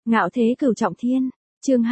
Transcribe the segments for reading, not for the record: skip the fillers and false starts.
Ngạo thế cửu trọng thiên, chương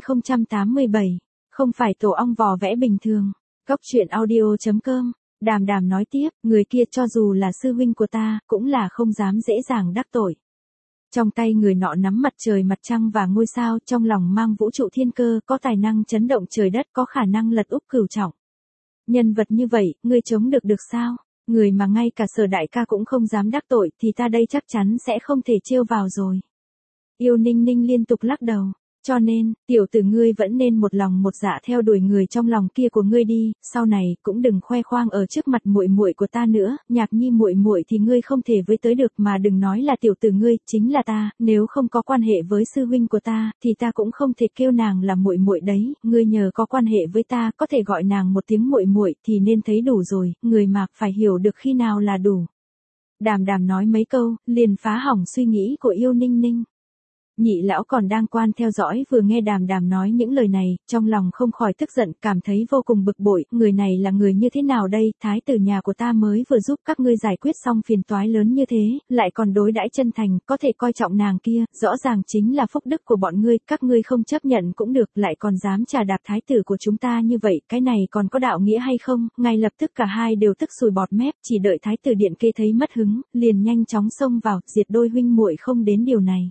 2087, không phải tổ ong vò vẽ bình thường. Cóc truyện audio.com, Đàm Đàm nói tiếp, người kia cho dù là sư huynh của ta, cũng là không dám dễ dàng đắc tội. Trong tay người nọ nắm mặt trời mặt trăng và ngôi sao, trong lòng mang vũ trụ thiên cơ, có tài năng chấn động trời đất, có khả năng lật úp cửu trọng. Nhân vật như vậy, ngươi chống được sao? Người mà ngay cả Sở đại ca cũng không dám đắc tội, thì ta đây chắc chắn sẽ không thể trêu vào rồi. Yêu Ninh Ninh liên tục lắc đầu, cho nên, tiểu tử ngươi vẫn nên một lòng một dạ theo đuổi người trong lòng kia của ngươi đi, sau này cũng đừng khoe khoang ở trước mặt muội muội của ta nữa, Nhạc Nhi muội muội thì ngươi không thể với tới được, mà đừng nói là tiểu tử ngươi, chính là ta, nếu không có quan hệ với sư huynh của ta, thì ta cũng không thể kêu nàng là muội muội đấy, ngươi nhờ có quan hệ với ta, có thể gọi nàng một tiếng muội muội thì nên thấy đủ rồi, người mà phải hiểu được khi nào là đủ. Đàm Đàm nói mấy câu, liền phá hỏng suy nghĩ của Yêu Ninh Ninh. Nhị lão còn đang quan theo dõi, vừa nghe Đàm Đàm nói những lời này, trong lòng không khỏi tức giận, cảm thấy vô cùng bực bội, người này là người như thế nào đây, thái tử nhà của ta mới vừa giúp các ngươi giải quyết xong phiền toái lớn như thế, lại còn đối đãi chân thành, có thể coi trọng nàng kia, rõ ràng chính là phúc đức của bọn ngươi, các ngươi không chấp nhận cũng được, lại còn dám trà đạp thái tử của chúng ta như vậy, cái này còn có đạo nghĩa hay không? Ngay lập tức cả hai đều tức sùi bọt mép, chỉ đợi thái tử điện kê thấy mất hứng, liền nhanh chóng xông vào, diệt đôi huynh muội không đến điều này.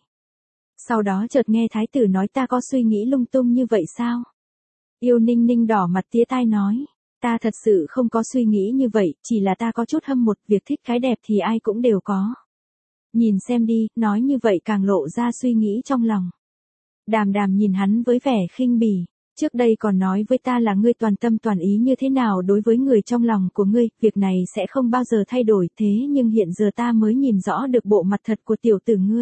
Sau đó chợt nghe thái tử nói, ta có suy nghĩ lung tung như vậy sao? Yêu Ninh Ninh đỏ mặt tía tai nói, ta thật sự không có suy nghĩ như vậy, chỉ là ta có chút hâm một, việc thích cái đẹp thì ai cũng đều có. Nhìn xem đi, nói như vậy càng lộ ra suy nghĩ trong lòng. Đàm Đàm nhìn hắn với vẻ khinh bỉ, trước đây còn nói với ta là ngươi toàn tâm toàn ý như thế nào đối với người trong lòng của ngươi, việc này sẽ không bao giờ thay đổi, thế nhưng hiện giờ ta mới nhìn rõ được bộ mặt thật của tiểu tử ngươi.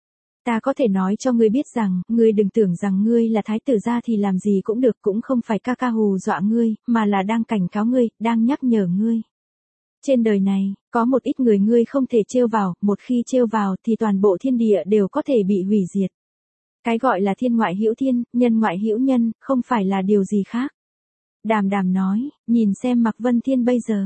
Ta có thể nói cho ngươi biết rằng, ngươi đừng tưởng rằng ngươi là thái tử gia thì làm gì cũng được, cũng không phải ca ca hù dọa ngươi, mà là đang cảnh cáo ngươi, đang nhắc nhở ngươi. Trên đời này, có một ít người ngươi không thể trêu vào, một khi trêu vào thì toàn bộ thiên địa đều có thể bị hủy diệt. Cái gọi là thiên ngoại hữu thiên, nhân ngoại hữu nhân, không phải là điều gì khác. Đàm Đàm nói, nhìn xem Mạc Vân Thiên bây giờ.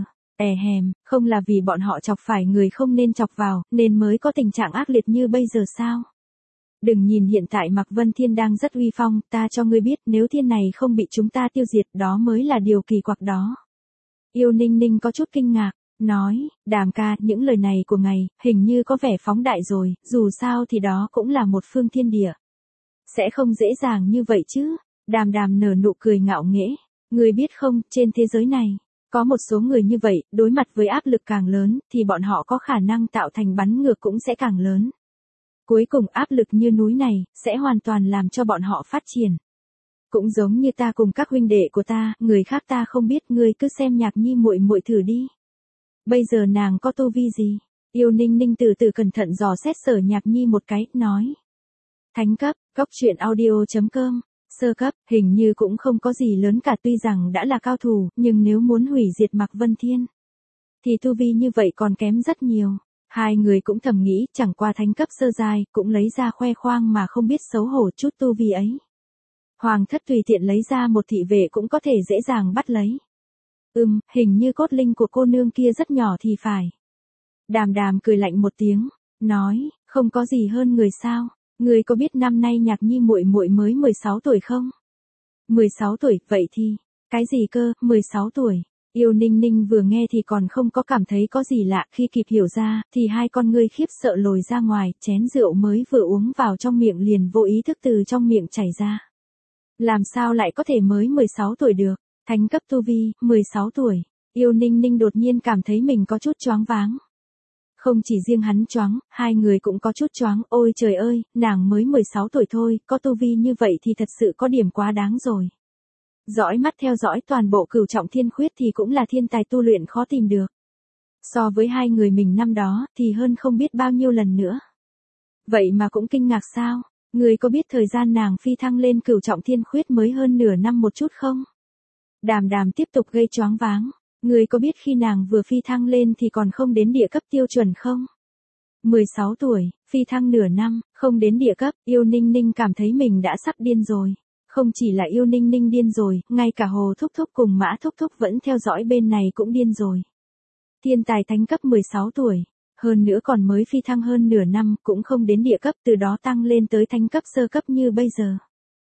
Không là vì bọn họ chọc phải người không nên chọc vào, nên mới có tình trạng ác liệt như bây giờ sao? Đừng nhìn hiện tại Mạc Vân Thiên đang rất uy phong, ta cho ngươi biết, nếu thiên này không bị chúng ta tiêu diệt, đó mới là điều kỳ quặc đó. Yêu Ninh Ninh có chút kinh ngạc, nói, Đàm ca, những lời này của ngài, hình như có vẻ phóng đại rồi, dù sao thì đó cũng là một phương thiên địa. Sẽ không dễ dàng như vậy chứ? Đàm Đàm nở nụ cười ngạo nghễ, ngươi biết không, trên thế giới này, có một số người như vậy, đối mặt với áp lực càng lớn, thì bọn họ có khả năng tạo thành bắn ngược cũng sẽ càng lớn. Cuối cùng áp lực như núi này, sẽ hoàn toàn làm cho bọn họ phát triển. Cũng giống như ta cùng các huynh đệ của ta, người khác ta không biết, ngươi cứ xem Nhạc Nhi muội muội thử đi. Bây giờ nàng có tu vi gì? Yêu Ninh Ninh từ từ cẩn thận dò xét Sở Nhạc Nhi một cái, nói. Thánh cấp, cóc truyện audio.com, sơ cấp, hình như cũng không có gì lớn cả, tuy rằng đã là cao thủ, nhưng nếu muốn hủy diệt Mạc Vân Thiên, thì tu vi như vậy còn kém rất nhiều. Hai người cũng thầm nghĩ, chẳng qua thánh cấp sơ giai, cũng lấy ra khoe khoang mà không biết xấu hổ chút tu vi ấy. Hoàng thất tùy tiện lấy ra một thị vệ cũng có thể dễ dàng bắt lấy. Hình như cốt linh của cô nương kia rất nhỏ thì phải. Đàm Đàm cười lạnh một tiếng, nói, không có gì hơn người sao, người có biết năm nay Nhạc Nhi muội muội mới 16 tuổi không? 16 tuổi, vậy thì, cái gì cơ, 16 tuổi? Yêu Ninh Ninh vừa nghe thì còn không có cảm thấy có gì lạ, khi kịp hiểu ra, thì hai con ngươi khiếp sợ lồi ra ngoài, chén rượu mới vừa uống vào trong miệng liền vô ý thức từ trong miệng chảy ra. Làm sao lại có thể mới 16 tuổi được, thánh cấp tu vi, 16 tuổi, Yêu Ninh Ninh đột nhiên cảm thấy mình có chút choáng váng. Không chỉ riêng hắn choáng, hai người cũng có chút choáng, ôi trời ơi, nàng mới 16 tuổi thôi, có tu vi như vậy thì thật sự có điểm quá đáng rồi. Dõi mắt theo dõi toàn bộ cửu trọng thiên khuyết thì cũng là thiên tài tu luyện khó tìm được. So với hai người mình năm đó thì hơn không biết bao nhiêu lần nữa. Vậy mà cũng kinh ngạc sao? Người có biết thời gian nàng phi thăng lên cửu trọng thiên khuyết mới hơn nửa năm một chút không? Đàm Đàm tiếp tục gây choáng váng. Người có biết khi nàng vừa phi thăng lên thì còn không đến địa cấp tiêu chuẩn không? 16 tuổi, phi thăng nửa năm, không đến địa cấp, Yêu Ninh Ninh cảm thấy mình đã sắp điên rồi. Không chỉ là Yêu Ninh Ninh điên rồi, ngay cả Hồ Thúc Thúc cùng Mã Thúc Thúc vẫn theo dõi bên này cũng điên rồi. Thiên tài thánh cấp 16 tuổi, Hơn nữa còn mới phi thăng hơn nửa năm, cũng không đến địa cấp, từ đó tăng lên tới thánh cấp sơ cấp như bây giờ.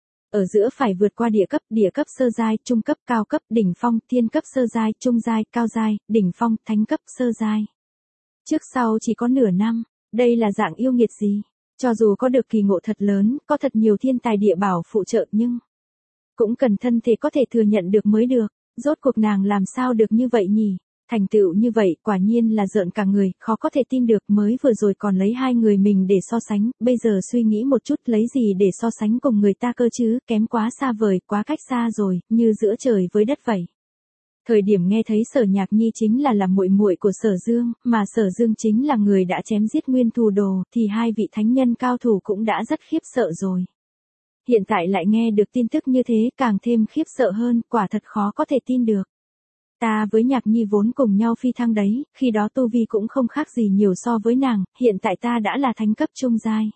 Ở giữa phải vượt qua địa cấp sơ giai, trung cấp, cao cấp, đỉnh phong, thiên cấp sơ giai, trung giai, cao giai, đỉnh phong, thánh cấp sơ giai. Trước sau chỉ có nửa năm, đây là dạng yêu nghiệt gì? Cho dù có được kỳ ngộ thật lớn, có thật nhiều thiên tài địa bảo phụ trợ nhưng cũng cần thân thể có thể thừa nhận được mới được. Rốt cuộc nàng làm sao được như vậy nhỉ? Thành tựu như vậy quả nhiên là rợn cả người, khó có thể tin được, mới vừa rồi còn lấy hai người mình để so sánh, bây giờ suy nghĩ một chút lấy gì để so sánh cùng người ta cơ chứ, kém quá xa vời, quá cách xa rồi, như giữa trời với đất vậy. Thời điểm nghe thấy Sở Nhạc Nhi chính là muội muội của Sở Dương, mà Sở Dương chính là người đã chém giết Nguyên Thù Đồ, thì hai vị thánh nhân cao thủ cũng đã rất khiếp sợ rồi. Hiện tại lại nghe được tin tức như thế càng thêm khiếp sợ hơn, quả thật khó có thể tin được. Ta với Nhạc Nhi vốn cùng nhau phi thăng đấy, khi đó tu vi cũng không khác gì nhiều so với nàng, hiện tại ta đã là thánh cấp trung giai.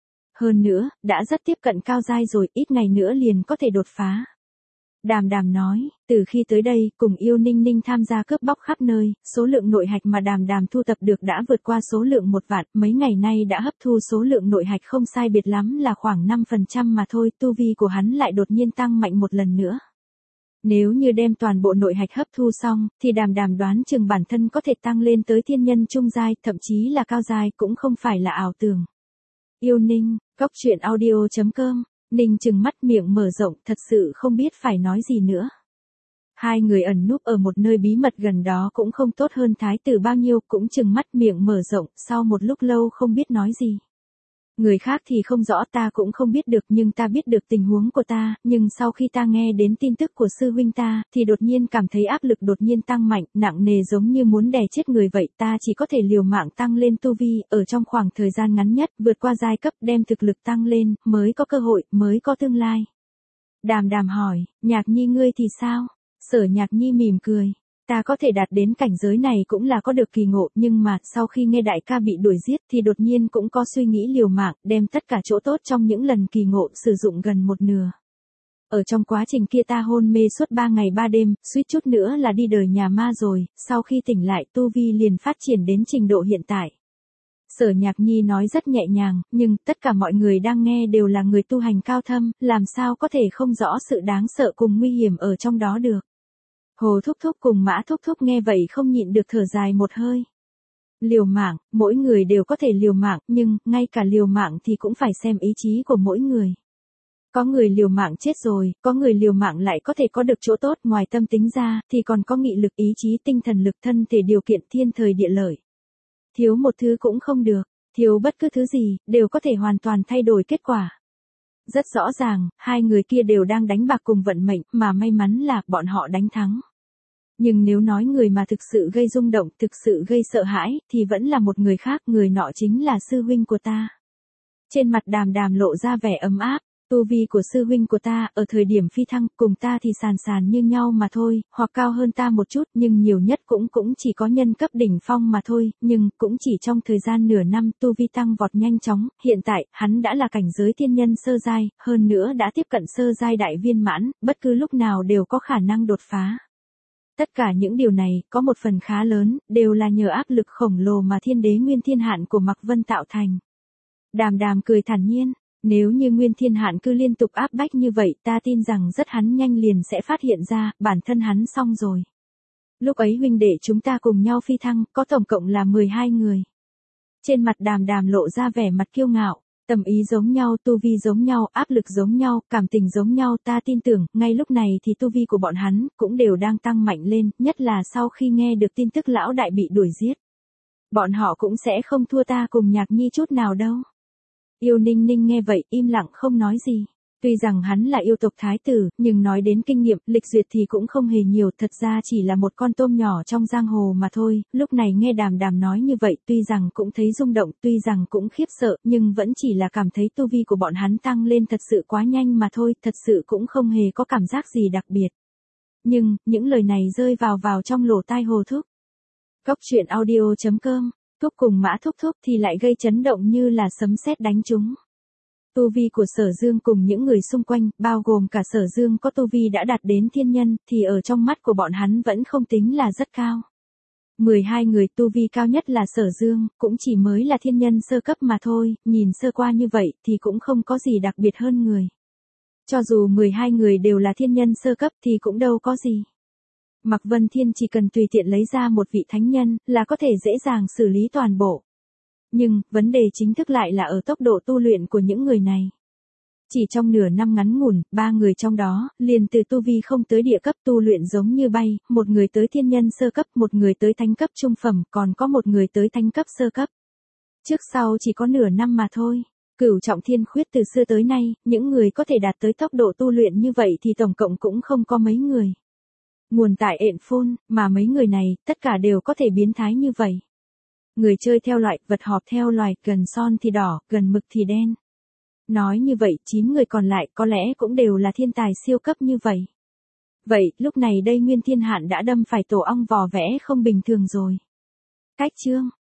Hơn nữa, đã rất tiếp cận cao giai rồi, ít ngày nữa liền có thể đột phá. Đàm Đàm nói, từ khi tới đây, cùng Yêu Ninh Ninh tham gia cướp bóc khắp nơi, số lượng nội hạch mà Đàm Đàm thu tập được đã vượt qua số lượng 1 vạn, mấy ngày nay đã hấp thu số lượng nội hạch không sai biệt lắm là khoảng 5% mà thôi, tu vi của hắn lại đột nhiên tăng mạnh một lần nữa. Nếu như đem toàn bộ nội hạch hấp thu xong, thì Đàm Đàm đoán chừng bản thân có thể tăng lên tới thiên nhân trung giai, thậm chí là cao giai, cũng không phải là ảo tưởng. Yêu Ninh, Cóc Truyện Audio.com. Ninh chừng mắt miệng mở rộng, thật sự không biết phải nói gì nữa. Hai người ẩn núp ở một nơi bí mật gần đó cũng không tốt hơn thái tử bao nhiêu, cũng chừng mắt miệng mở rộng, sau một lúc lâu không biết nói gì. Người khác thì không rõ, ta cũng không biết được, nhưng ta biết được tình huống của ta, nhưng sau khi ta nghe đến tin tức của sư huynh ta, thì đột nhiên cảm thấy áp lực đột nhiên tăng mạnh, nặng nề giống như muốn đè chết người vậy, ta chỉ có thể liều mạng tăng lên tu vi, ở trong khoảng thời gian ngắn nhất, vượt qua giai cấp, đem thực lực tăng lên, mới có cơ hội, mới có tương lai. Đàm Đàm hỏi, Nhạc Nhi ngươi thì sao? Sở Nhạc Nhi mỉm cười. Ta có thể đạt đến cảnh giới này cũng là có được kỳ ngộ, nhưng mà, sau khi nghe đại ca bị đuổi giết thì đột nhiên cũng có suy nghĩ liều mạng, đem tất cả chỗ tốt trong những lần kỳ ngộ sử dụng gần một nửa. Ở trong quá trình kia ta hôn mê suốt 3 ngày 3 đêm, suýt chút nữa là đi đời nhà ma rồi, sau khi tỉnh lại tu vi liền phát triển đến trình độ hiện tại. Sở Nhạc Nhi nói rất nhẹ nhàng, nhưng tất cả mọi người đang nghe đều là người tu hành cao thâm, làm sao có thể không rõ sự đáng sợ cùng nguy hiểm ở trong đó được. Hồ Thúc Thúc cùng Mã Thúc Thúc nghe vậy không nhịn được thở dài một hơi. Liều mạng, mỗi người đều có thể liều mạng, nhưng, ngay cả liều mạng thì cũng phải xem ý chí của mỗi người. Có người liều mạng chết rồi, có người liều mạng lại có thể có được chỗ tốt ngoài tâm tính ra, thì còn có nghị lực, ý chí, tinh thần lực, thân thể, điều kiện thiên thời địa lợi. Thiếu một thứ cũng không được, thiếu bất cứ thứ gì, đều có thể hoàn toàn thay đổi kết quả. Rất rõ ràng, hai người kia đều đang đánh bạc cùng vận mệnh, mà may mắn là bọn họ đánh thắng. Nhưng nếu nói người mà thực sự gây rung động, thực sự gây sợ hãi, thì vẫn là một người khác, người nọ chính là sư huynh của ta. Trên mặt Đàm Đàm lộ ra vẻ ấm áp, tu vi của sư huynh của ta, ở thời điểm phi thăng, cùng ta thì sàn sàn như nhau mà thôi, hoặc cao hơn ta một chút, nhưng nhiều nhất cũng chỉ có nhân cấp đỉnh phong mà thôi, nhưng cũng chỉ trong thời gian nửa năm tu vi tăng vọt nhanh chóng, hiện tại, hắn đã là cảnh giới thiên nhân sơ giai, hơn nữa đã tiếp cận sơ giai đại viên mãn, bất cứ lúc nào đều có khả năng đột phá. Tất cả những điều này, có một phần khá lớn, đều là nhờ áp lực khổng lồ mà Thiên Đế Nguyên Thiên Hạn của Mạc Vân tạo thành. Đàm Đàm cười thản nhiên, nếu như Nguyên Thiên Hạn cứ liên tục áp bách như vậy, ta tin rằng rất hắn nhanh liền sẽ phát hiện ra, bản thân hắn xong rồi. Lúc ấy huynh đệ chúng ta cùng nhau phi thăng, có tổng cộng là 12 người. Trên mặt Đàm Đàm lộ ra vẻ mặt kiêu ngạo. Tâm ý giống nhau, tu vi giống nhau, áp lực giống nhau, cảm tình giống nhau, ta tin tưởng, ngay lúc này thì tu vi của bọn hắn, cũng đều đang tăng mạnh lên, nhất là sau khi nghe được tin tức lão đại bị đuổi giết. Bọn họ cũng sẽ không thua ta cùng Nhạc Nhi chút nào đâu. Yêu Ninh Ninh nghe vậy, im lặng không nói gì. Tuy rằng hắn là yêu tộc thái tử, nhưng nói đến kinh nghiệm, lịch duyệt thì cũng không hề nhiều, thật ra chỉ là một con tôm nhỏ trong giang hồ mà thôi, lúc này nghe Đàm Đàm nói như vậy, tuy rằng cũng thấy rung động, tuy rằng cũng khiếp sợ, nhưng vẫn chỉ là cảm thấy tu vi của bọn hắn tăng lên thật sự quá nhanh mà thôi, thật sự cũng không hề có cảm giác gì đặc biệt. Nhưng, những lời này rơi vào trong lỗ tai Hồ Thúc. Cóc Truyện Audio.com, Thúc cùng Mã Thúc Thúc thì lại gây chấn động như là sấm sét đánh chúng. Tu vi của Sở Dương cùng những người xung quanh, bao gồm cả Sở Dương có tu vi đã đạt đến thiên nhân, thì ở trong mắt của bọn hắn vẫn không tính là rất cao. 12 người tu vi cao nhất là Sở Dương, cũng chỉ mới là thiên nhân sơ cấp mà thôi, nhìn sơ qua như vậy thì cũng không có gì đặc biệt hơn người. Cho dù 12 người đều là thiên nhân sơ cấp thì cũng đâu có gì. Mạc Vân Thiên chỉ cần tùy tiện lấy ra một vị thánh nhân là có thể dễ dàng xử lý toàn bộ. Nhưng, vấn đề chính thức lại là ở tốc độ tu luyện của những người này. Chỉ trong nửa năm ngắn ngủn, 3 người trong đó, liền từ tu vi không tới địa cấp tu luyện giống như bay, một người tới thiên nhân sơ cấp, một người tới thánh cấp trung phẩm, còn có một người tới thánh cấp sơ cấp. Trước sau chỉ có nửa năm mà thôi. Cửu trọng thiên khuyết từ xưa tới nay, những người có thể đạt tới tốc độ tu luyện như vậy thì tổng cộng cũng không có mấy người. Nguồn tại ện phôn, mà mấy người này, tất cả đều có thể biến thái như vậy. Người chơi theo loại, vật họp theo loài, gần son thì đỏ, gần mực thì đen. Nói như vậy, 9 người còn lại có lẽ cũng đều là thiên tài siêu cấp như vậy. Vậy, lúc này đây Nguyên Thiên Hạn đã đâm phải tổ ong vò vẽ không bình thường rồi. Cách chương